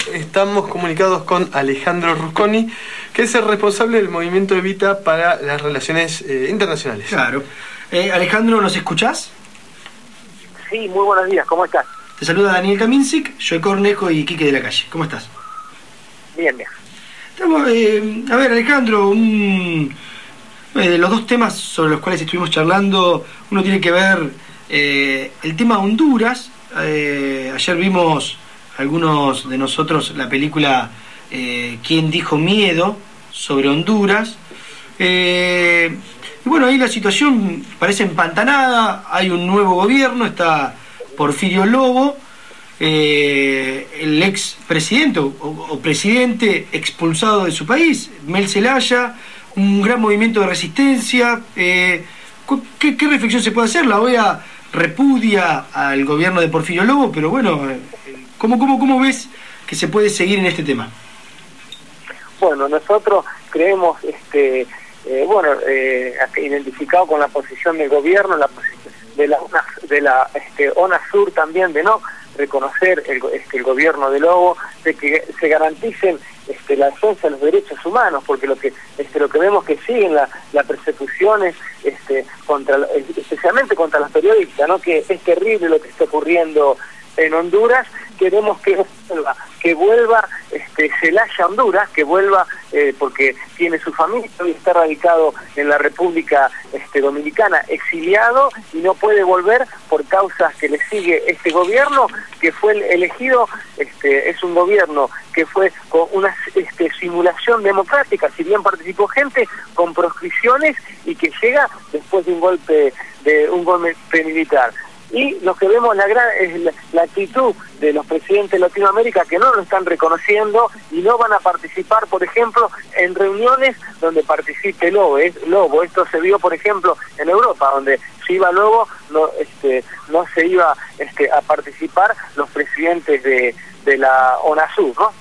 Estamos comunicados con Alejandro Rusconi, que es el responsable del movimiento Evita para las relaciones internacionales. Claro. Alejandro, ¿nos escuchás? Sí, muy buenos días, ¿cómo estás? Te saluda Daniel Kaminsic, Joe Cornejo y Quique de la Calle. ¿Cómo estás? Bien, bien. Estamos, a ver, Alejandro, los dos temas sobre los cuales estuvimos charlando, uno tiene que ver el tema Honduras. Ayer vimos algunos de nosotros la película ¿Quién dijo miedo?, sobre Honduras. Y bueno, ahí la situación parece empantanada, hay un nuevo gobierno, está Porfirio Lobo, el ex presidente o presidente expulsado de su país, Mel Zelaya, un gran movimiento de resistencia. ¿Qué reflexión se puede hacer? La OEA repudia al gobierno de Porfirio Lobo, pero bueno, ¿cómo ves que se puede seguir en este tema? Bueno, nosotros creemos, identificado con la posición del gobierno, la posición de la ONASUR también, de no reconocer el gobierno de Lobo, de que se garanticen la defensa de los derechos humanos, porque lo que vemos que siguen las persecuciones especialmente contra los periodistas, ¿no? Que es terrible lo que está ocurriendo en Honduras. Queremos que vuelva Zelaya a Honduras, que vuelva porque tiene su familia y está radicado en la República Dominicana, exiliado, y no puede volver por causas que le sigue este gobierno, que fue elegido, es un gobierno que fue con una simulación democrática, si bien participó gente, con proscripciones, y que llega después de un golpe militar. Y lo que vemos es la actitud de los presidentes de Latinoamérica, que no lo están reconociendo y no van a participar, por ejemplo, en reuniones donde participe Lobo. Esto se vio, por ejemplo, en Europa, donde si iba Lobo, no se iba a participar los presidentes de la ONASUR, ¿no?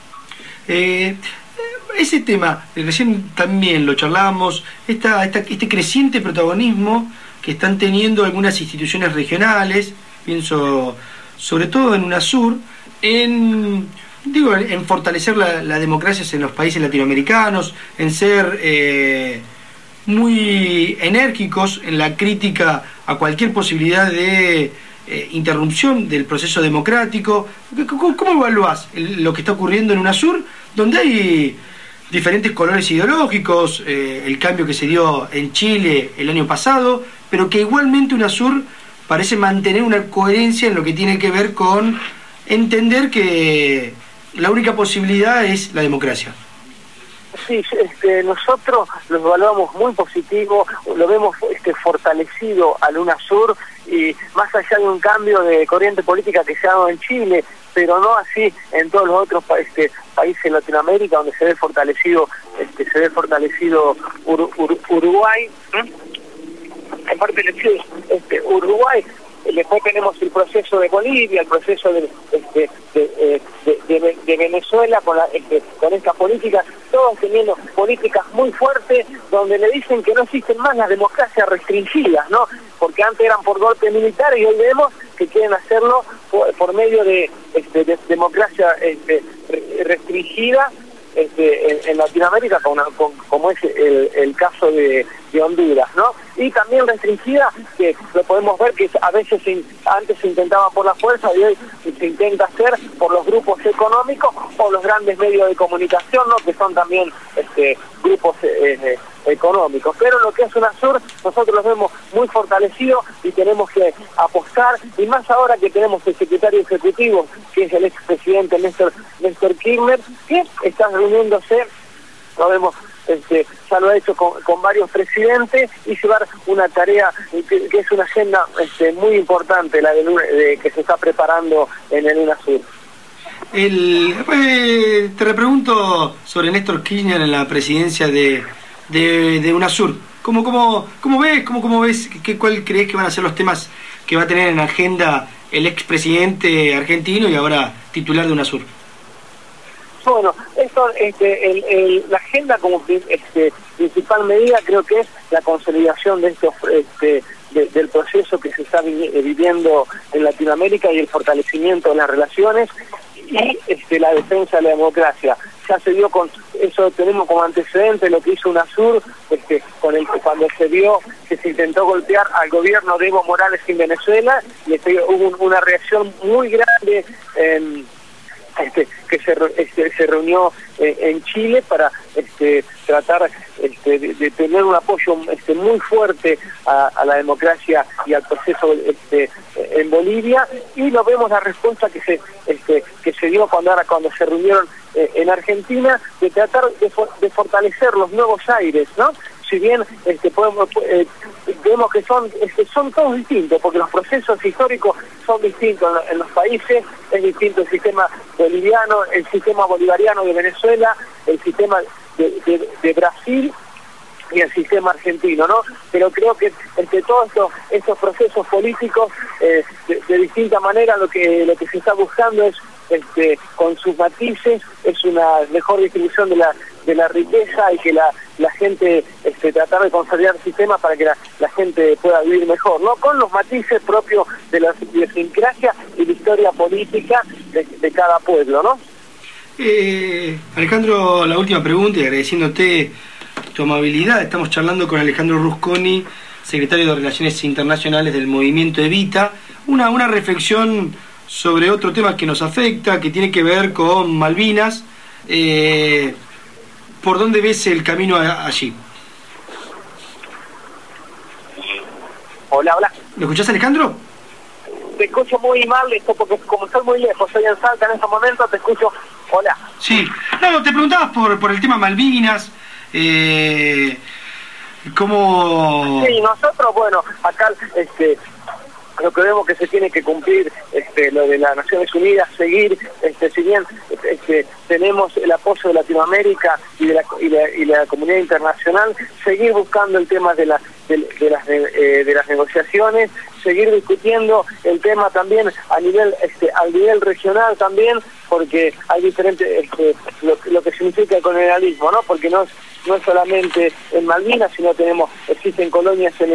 Ese tema, recién también lo charlábamos, este creciente protagonismo que están teniendo algunas instituciones regionales, pienso sobre todo en UNASUR, en fortalecer la democracia en los países latinoamericanos, en ser muy enérgicos en la crítica a cualquier posibilidad de interrupción del proceso democrático. ¿Cómo evaluás lo que está ocurriendo en UNASUR, donde hay diferentes colores ideológicos, el cambio que se dio en Chile el año pasado, pero que igualmente UNASUR parece mantener una coherencia en lo que tiene que ver con entender que la única posibilidad es la democracia? Sí, nosotros lo evaluamos muy positivo, lo vemos fortalecido al UNASUR, y más allá de un cambio de corriente política que se ha dado en Chile, pero no así en todos los otros países de Latinoamérica, donde se ve fortalecido Uruguay, aparte de Uruguay. Después tenemos el proceso de Bolivia, el proceso de Venezuela con esta política, todos teniendo políticas muy fuertes, donde le dicen que no existen más las democracias restringidas, ¿no? Porque antes eran por golpes militares, y hoy vemos que quieren hacerlo por medio de democracia restringida en Latinoamérica, como es el caso de Honduras, ¿no? Y también restringida, que lo podemos ver que a veces antes se intentaba por la fuerza y hoy se intenta hacer por los grupos económicos o los grandes medios de comunicación, ¿no? Que son también grupos económicos. Pero lo que es UNASUR, nosotros los vemos muy fortalecidos y tenemos que apostar, y más ahora que tenemos el secretario ejecutivo, que es el expresidente Néstor Kirchner, que está reuniéndose, lo vemos, ya lo ha hecho con varios presidentes, y llevar una tarea que es una agenda muy importante, la que se está preparando en el UNASUR. Te repregunto sobre Néstor Kirchner en la presidencia de UNASUR. ¿Cómo ves? ¿Cuál crees que van a ser los temas que va a tener en agenda el expresidente argentino y ahora titular de UNASUR? Bueno, la agenda como principal medida creo que es la consolidación de estos del proceso que se está viviendo en Latinoamérica y el fortalecimiento de las relaciones, y la defensa de la democracia. Ya se dio con eso, tenemos como antecedente lo que hizo UNASUR cuando se vio que se intentó golpear al gobierno de Evo Morales en Venezuela, y hubo una reacción muy grande que se reunió en Chile para tratar de tener un apoyo muy fuerte a la democracia y al proceso en Bolivia, y lo vemos la respuesta que se dio cuando se reunieron en Argentina, de tratar de fortalecer los nuevos aires, ¿no? Si bien vemos que son todos distintos, porque los procesos históricos son distintos en los países, es distinto el sistema boliviano, el sistema bolivariano de Venezuela, el sistema de Brasil y el sistema argentino, ¿no? Pero creo que entre todos estos procesos políticos, de distinta manera, lo que se está buscando es, con sus matices, es una mejor distribución de la riqueza, y que la gente tratar de consolidar el sistema para que la gente pueda vivir mejor, ¿no? Con los matices propios de la idiosincrasia y la historia política de cada pueblo, ¿no? Alejandro, la última pregunta, y agradeciéndote tu amabilidad. Estamos charlando con Alejandro Rusconi, secretario de Relaciones Internacionales del Movimiento Evita, una reflexión sobre otro tema que nos afecta, que tiene que ver con Malvinas. ¿Por dónde ves el camino allí? Hola. ¿Lo escuchás, Alejandro? Te escucho muy mal, porque como estoy muy lejos, soy en Salta en estos momentos, te escucho. Hola. Sí. No, te preguntabas por el tema Malvinas. ¿Cómo...? Sí, nosotros, bueno, acá lo que vemos que se tiene que cumplir lo de las Naciones Unidas, seguir, si bien tenemos el apoyo de Latinoamérica y de la comunidad internacional, seguir buscando el tema de las negociaciones, seguir discutiendo el tema también a nivel regional también, porque hay diferentes lo que significa el colonialismo, ¿no? Porque no es solamente en Malvinas, sino existen colonias en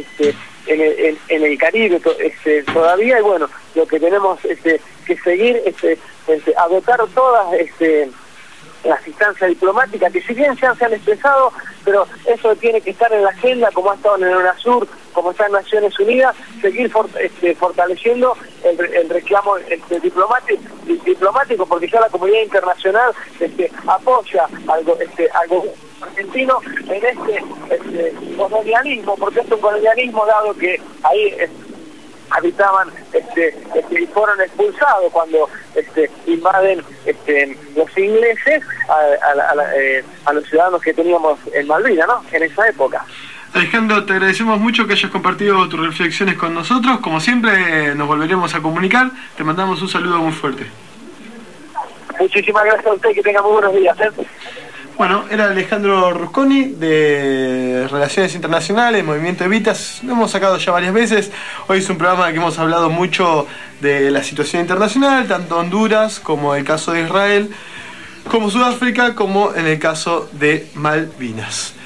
el Caribe todavía, y bueno, lo que tenemos que seguir agotar todas las instancias diplomáticas, que si bien ya se han expresado, pero eso tiene que estar en la agenda, como ha estado en el UNASUR, como está en Naciones Unidas, seguir fortaleciendo el reclamo diplomático, porque ya la comunidad internacional apoya al gobierno argentino en colonialismo, porque es un colonialismo dado que ahí habitaban y fueron expulsados cuando invaden los ingleses a los ciudadanos que teníamos en Malvinas, ¿no? En esa época. Alejandro, te agradecemos mucho que hayas compartido tus reflexiones con nosotros. Como siempre, nos volveremos a comunicar. Te mandamos un saludo muy fuerte. Muchísimas gracias a usted, que tenga muy buenos días. Bueno, era Alejandro Rusconi de Relaciones Internacionales, Movimiento Evita. Lo hemos sacado ya varias veces. Hoy es un programa en el que hemos hablado mucho de la situación internacional, tanto Honduras como el caso de Israel, como Sudáfrica, como en el caso de Malvinas.